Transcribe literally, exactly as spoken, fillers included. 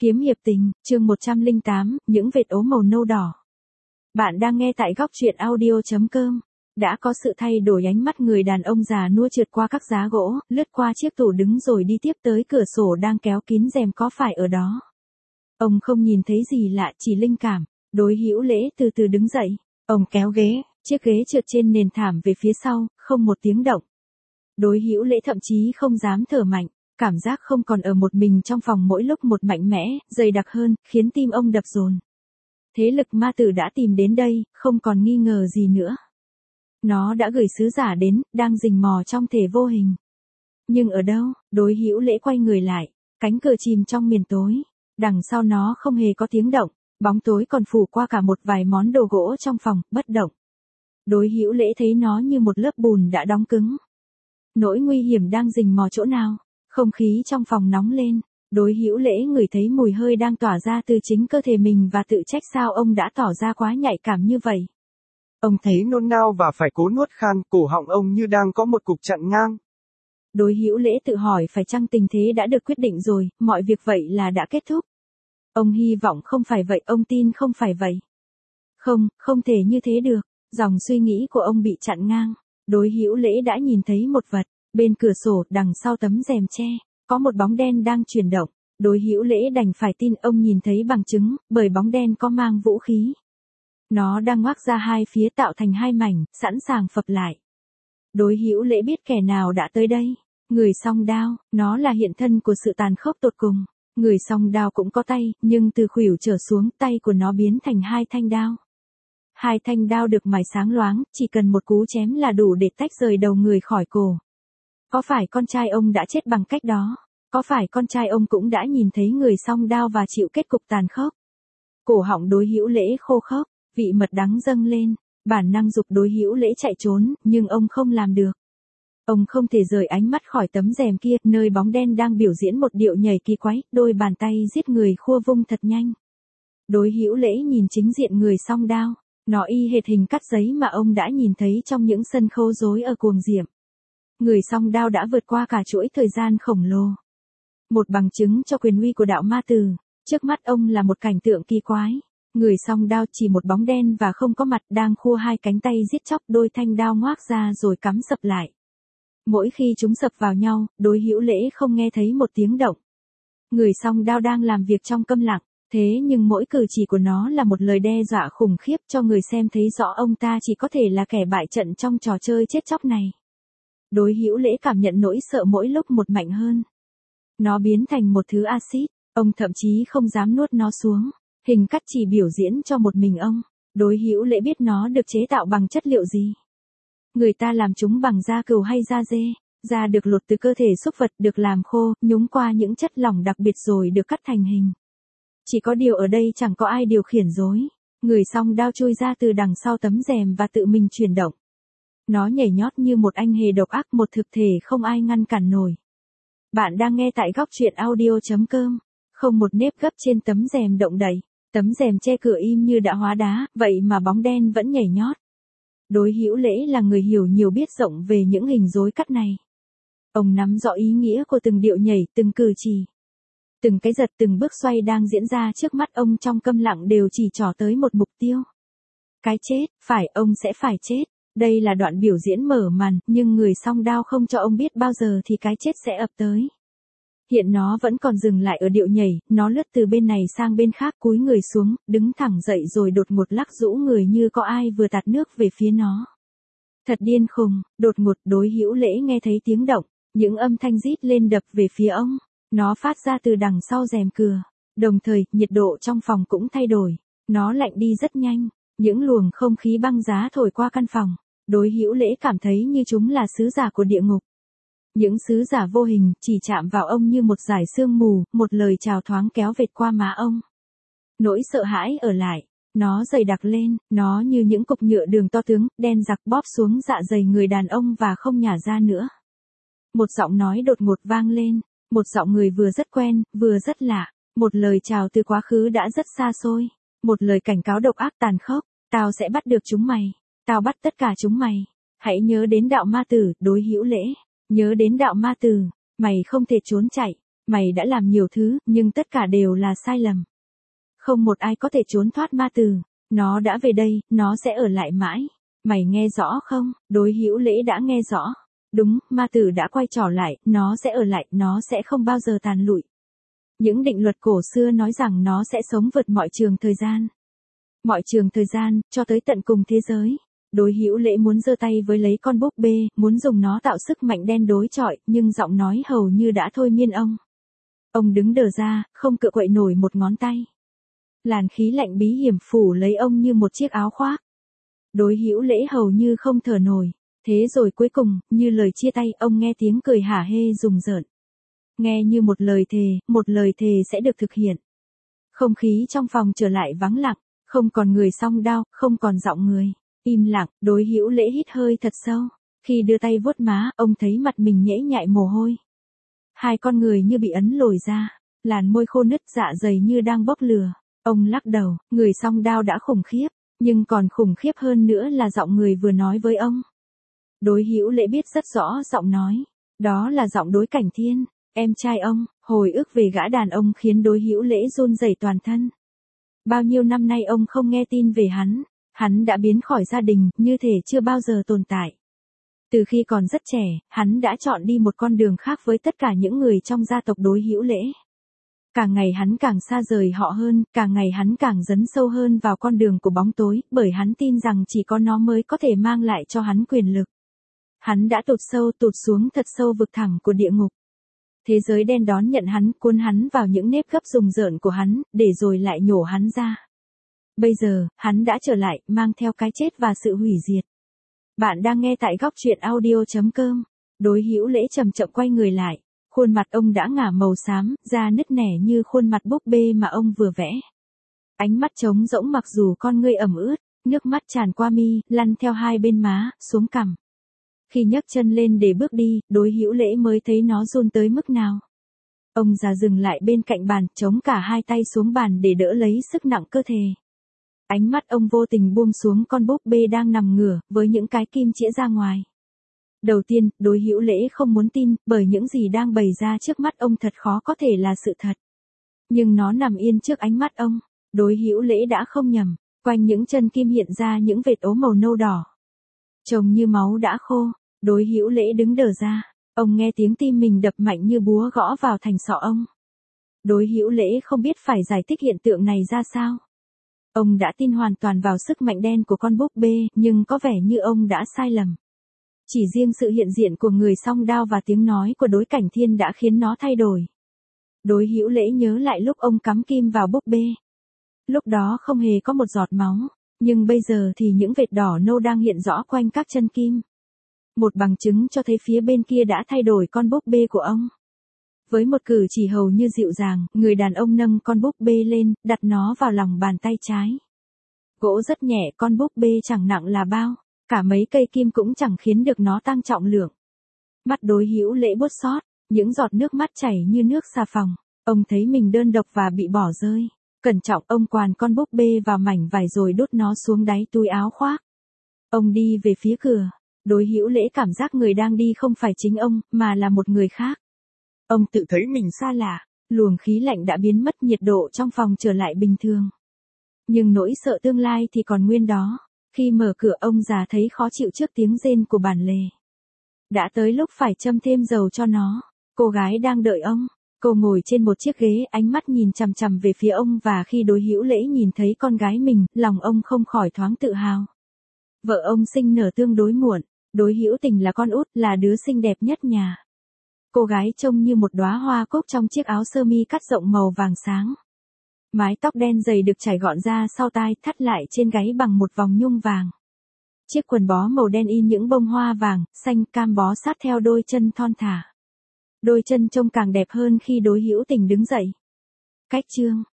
Kiếm hiệp tình, chương một trăm lẻ tám, những vệt ố màu nâu đỏ. Bạn đang nghe tại góc truyện audio chấm com. Đã có sự thay đổi, ánh mắt người đàn ông già nua trượt qua các giá gỗ, lướt qua chiếc tủ đứng rồi đi tiếp tới cửa sổ đang kéo kín rèm, có phải ở đó. Ông không nhìn thấy gì lạ, chỉ linh cảm. Đối Hữu Lễ từ từ đứng dậy, ông kéo ghế, chiếc ghế trượt trên nền thảm về phía sau, không một tiếng động. Đối Hữu Lễ thậm chí không dám thở mạnh. Cảm giác không còn ở một mình trong phòng mỗi lúc một mạnh mẽ, dày đặc hơn, khiến tim ông đập dồn. Thế lực ma tử đã tìm đến đây, không còn nghi ngờ gì nữa. Nó đã gửi sứ giả đến, đang rình mò trong thể vô hình. Nhưng ở đâu? Đối Hữu Lễ quay người lại, cánh cửa chìm trong miền tối. Đằng sau nó không hề có tiếng động, bóng tối còn phủ qua cả một vài món đồ gỗ trong phòng, bất động. Đối Hữu Lễ thấy nó như một lớp bùn đã đóng cứng. Nỗi nguy hiểm đang rình mò chỗ nào? Không khí trong phòng nóng lên, Đối Hữu Lễ ngửi thấy mùi hơi đang tỏa ra từ chính cơ thể mình và tự trách sao ông đã tỏ ra quá nhạy cảm như vậy. Ông thấy nôn nao và phải cố nuốt khan, cổ họng ông như đang có một cục chặn ngang. Đối Hữu Lễ tự hỏi phải chăng tình thế đã được quyết định rồi, mọi việc vậy là đã kết thúc. Ông hy vọng không phải vậy, ông tin không phải vậy. Không, không thể như thế được, dòng suy nghĩ của ông bị chặn ngang. Đối Hữu Lễ đã nhìn thấy một vật. Bên cửa sổ, đằng sau tấm rèm che, có một bóng đen đang chuyển động. Đối Hữu Lễ đành phải tin ông nhìn thấy bằng chứng, bởi bóng đen có mang vũ khí. Nó đang ngoác ra hai phía tạo thành hai mảnh, sẵn sàng phập lại. Đối Hữu Lễ biết kẻ nào đã tới đây. Người song đao, nó là hiện thân của sự tàn khốc tột cùng. Người song đao cũng có tay, nhưng từ khuỷu trở xuống, tay của nó biến thành hai thanh đao. Hai thanh đao được mài sáng loáng, chỉ cần một cú chém là đủ để tách rời đầu người khỏi cổ. Có phải con trai ông đã chết bằng cách đó? Có phải con trai ông cũng đã nhìn thấy người song đao và chịu kết cục tàn khốc? Cổ họng Đối Hữu Lễ khô khốc, vị mật đắng dâng lên, bản năng giục Đối Hữu Lễ chạy trốn, nhưng ông không làm được. Ông không thể rời ánh mắt khỏi tấm rèm kia, nơi bóng đen đang biểu diễn một điệu nhảy kỳ quái, đôi bàn tay giết người khua vung thật nhanh. Đối Hữu Lễ nhìn chính diện người song đao, nó y hệt hình cắt giấy mà ông đã nhìn thấy trong những sân khấu rối ở Cuồng Diệm. Người song đao đã vượt qua cả chuỗi thời gian khổng lồ. Một bằng chứng cho quyền uy của đạo ma tử. Trước mắt ông là một cảnh tượng kỳ quái. Người song đao chỉ một bóng đen và không có mặt đang khua hai cánh tay giết chóc, đôi thanh đao ngoác ra rồi cắm sập lại. Mỗi khi chúng sập vào nhau, Đối Hữu Lễ không nghe thấy một tiếng động. Người song đao đang làm việc trong câm lặng, thế nhưng mỗi cử chỉ của nó là một lời đe dọa khủng khiếp cho người xem thấy rõ ông ta chỉ có thể là kẻ bại trận trong trò chơi chết chóc này. Đối Hữu Lễ cảm nhận nỗi sợ mỗi lúc một mạnh hơn. Nó biến thành một thứ axit, ông thậm chí không dám nuốt nó xuống. Hình cắt chỉ biểu diễn cho một mình ông. Đối Hữu Lễ biết nó được chế tạo bằng chất liệu gì. Người ta làm chúng bằng da cừu hay da dê. Da được lột từ cơ thể súc vật, được làm khô, nhúng qua những chất lỏng đặc biệt rồi được cắt thành hình. Chỉ có điều ở đây chẳng có ai điều khiển rối. Người song đao chui ra từ đằng sau tấm rèm và tự mình chuyển động. Nó nhảy nhót như một anh hề độc ác, một thực thể không ai ngăn cản nổi. Bạn đang nghe tại góc truyện audio chấm com. Không một nếp gấp trên tấm rèm động đậy. Tấm rèm che cửa im như đã hóa đá, vậy mà bóng đen vẫn nhảy nhót. Đối Hữu Lễ là người hiểu nhiều biết rộng về những hình rối cắt này. Ông nắm rõ ý nghĩa của từng điệu nhảy, từng cử chỉ. Từng cái giật, từng bước xoay đang diễn ra trước mắt ông trong câm lặng đều chỉ trỏ tới một mục tiêu. Cái chết, phải, ông sẽ phải chết. Đây là đoạn biểu diễn mở màn, nhưng người song đao không cho ông biết bao giờ thì cái chết sẽ ập tới. Hiện nó vẫn còn dừng lại ở điệu nhảy, nó lướt từ bên này sang bên khác, cúi người xuống, đứng thẳng dậy rồi đột ngột lắc rũ người như có ai vừa tạt nước về phía nó. Thật điên khùng, đột ngột Đối Hữu Lễ nghe thấy tiếng động, những âm thanh rít lên đập về phía ông. Nó phát ra từ đằng sau rèm cửa. Đồng thời, nhiệt độ trong phòng cũng thay đổi. Nó lạnh đi rất nhanh. Những luồng không khí băng giá thổi qua căn phòng. Đối Hữu Lễ cảm thấy như chúng là sứ giả của địa ngục. Những sứ giả vô hình chỉ chạm vào ông như một dải sương mù, một lời chào thoáng kéo vệt qua má ông. Nỗi sợ hãi ở lại, nó dày đặc lên, nó như những cục nhựa đường to tướng, đen giặc bóp xuống dạ dày người đàn ông và không nhả ra nữa. Một giọng nói đột ngột vang lên, một giọng người vừa rất quen, vừa rất lạ, một lời chào từ quá khứ đã rất xa xôi, một lời cảnh cáo độc ác tàn khốc, tao sẽ bắt được chúng mày, tao bắt tất cả chúng mày, hãy nhớ đến đạo ma tử, Đối Hữu Lễ. Nhớ đến đạo ma tử, mày không thể trốn chạy, Mày đã làm nhiều thứ, nhưng tất cả đều là sai lầm. Không một ai có thể trốn thoát ma từ. Nó đã về đây, nó sẽ ở lại mãi. Mày nghe rõ không? Đối hữu lễ đã nghe rõ. Đúng, ma tử đã quay trở lại, nó sẽ ở lại, nó sẽ không bao giờ tàn lụi. Những định luật cổ xưa nói rằng nó sẽ sống vượt mọi trường thời gian. Mọi trường thời gian, cho tới tận cùng thế giới. Đối hữu lễ muốn giơ tay với lấy con búp bê, muốn dùng nó tạo sức mạnh đen đối chọi, nhưng giọng nói hầu như đã thôi miên ông. Ông đứng đờ ra, không cựa quậy nổi một ngón tay. Làn khí lạnh bí hiểm phủ lấy ông như một chiếc áo khoác. Đối hữu lễ hầu như không thở nổi. Thế rồi cuối cùng, như lời chia tay, ông nghe tiếng cười hả hê rùng rợn. Nghe như một lời thề, một lời thề sẽ được thực hiện. Không khí trong phòng trở lại vắng lặng, không còn người song đao, không còn giọng người. Im lặng, đối hữu lễ hít hơi thật sâu. Khi đưa tay vuốt má, ông thấy mặt mình nhễ nhại mồ hôi. Hai con người như bị ấn lồi ra, làn môi khô nứt, dạ dày như đang bốc lửa. Ông lắc đầu, người song đao đã khủng khiếp, nhưng còn khủng khiếp hơn nữa là giọng người vừa nói với ông. Đối hữu lễ biết rất rõ giọng nói, đó là giọng Đối Cảnh Thiên, em trai ông. Hồi ức về gã đàn ông khiến đối hữu lễ run rẩy toàn thân. Bao nhiêu năm nay ông không nghe tin về hắn, hắn đã biến khỏi gia đình, như thể chưa bao giờ tồn tại. Từ khi còn rất trẻ, hắn đã chọn đi một con đường khác với tất cả những người trong gia tộc đối hữu lễ. Càng ngày hắn càng xa rời họ hơn, càng ngày hắn càng dấn sâu hơn vào con đường của bóng tối, bởi hắn tin rằng chỉ có nó mới có thể mang lại cho hắn quyền lực. Hắn đã tụt sâu tụt xuống thật sâu vực thẳm của địa ngục. Thế giới đen đón nhận hắn, cuốn hắn vào những nếp gấp rùng rợn của hắn, để rồi lại nhổ hắn ra. Bây giờ, hắn đã trở lại, mang theo cái chết và sự hủy diệt. Bạn đang nghe tại góc truyện audio chấm com. Đối hữu lễ chậm chậm quay người lại. Khuôn mặt ông đã ngả màu xám, da nứt nẻ như khuôn mặt búp bê mà ông vừa vẽ. Ánh mắt trống rỗng mặc dù con ngươi ẩm ướt, nước mắt tràn qua mi, lăn theo hai bên má, xuống cằm. Khi nhấc chân lên để bước đi, đối hữu lễ mới thấy nó run tới mức nào. Ông già dừng lại bên cạnh bàn, chống cả hai tay xuống bàn để đỡ lấy sức nặng cơ thể. Ánh mắt ông vô tình buông xuống con búp bê đang nằm ngửa, với những cái kim chĩa ra ngoài. Đầu tiên, đối hữu lễ không muốn tin, bởi những gì đang bày ra trước mắt ông thật khó có thể là sự thật. Nhưng nó nằm yên trước ánh mắt ông, đối hữu lễ đã không nhầm, quanh những chân kim hiện ra những vệt ố màu nâu đỏ. Trông như máu đã khô, đối hữu lễ đứng đờ ra, ông nghe tiếng tim mình đập mạnh như búa gõ vào thành sọ ông. Đối hữu lễ không biết phải giải thích hiện tượng này ra sao. Ông đã tin hoàn toàn vào sức mạnh đen của con búp bê, nhưng có vẻ như ông đã sai lầm. Chỉ riêng sự hiện diện của người song đao và tiếng nói của Đối Cảnh Thiên đã khiến nó thay đổi. Đối hữu lễ nhớ lại lúc ông cắm kim vào búp bê. Lúc đó không hề có một giọt máu, nhưng bây giờ thì những vệt đỏ nâu đang hiện rõ quanh các chân kim. Một bằng chứng cho thấy phía bên kia đã thay đổi con búp bê của ông. Với một cử chỉ hầu như dịu dàng, người đàn ông nâng con búp bê lên, đặt nó vào lòng bàn tay trái. Gỗ rất nhẹ, con búp bê chẳng nặng là bao, cả mấy cây kim cũng chẳng khiến được nó tăng trọng lượng. Mắt đối hữu lễ buốt xót, những giọt nước mắt chảy như nước xà phòng. Ông thấy mình đơn độc và bị bỏ rơi. Cẩn trọng ông quàng con búp bê vào mảnh vải rồi đút nó xuống đáy túi áo khoác. Ông đi về phía cửa. Đối hữu lễ cảm giác người đang đi không phải chính ông, mà là một người khác. Ông tự thấy mình xa lạ, luồng khí lạnh đã biến mất, nhiệt độ trong phòng trở lại bình thường. Nhưng nỗi sợ tương lai thì còn nguyên đó. Khi mở cửa ông già thấy khó chịu trước tiếng rên của bản lề. Đã tới lúc phải châm thêm dầu cho nó. Cô gái đang đợi ông. Cô ngồi trên một chiếc ghế, ánh mắt nhìn chằm chằm về phía ông, và khi đối hữu lễ nhìn thấy con gái mình, lòng ông không khỏi thoáng tự hào. Vợ ông sinh nở tương đối muộn. Đối hữu tình là con út, là đứa xinh đẹp nhất nhà. Cô gái trông như một đóa hoa cúc trong chiếc áo sơ mi cắt rộng màu vàng sáng. Mái tóc đen dày được chải gọn ra sau tai, thắt lại trên gáy bằng một vòng nhung vàng. Chiếc quần bó màu đen in những bông hoa vàng, xanh, cam bó sát theo đôi chân thon thả. Đôi chân trông càng đẹp hơn khi đối hữu tình đứng dậy. Cách chương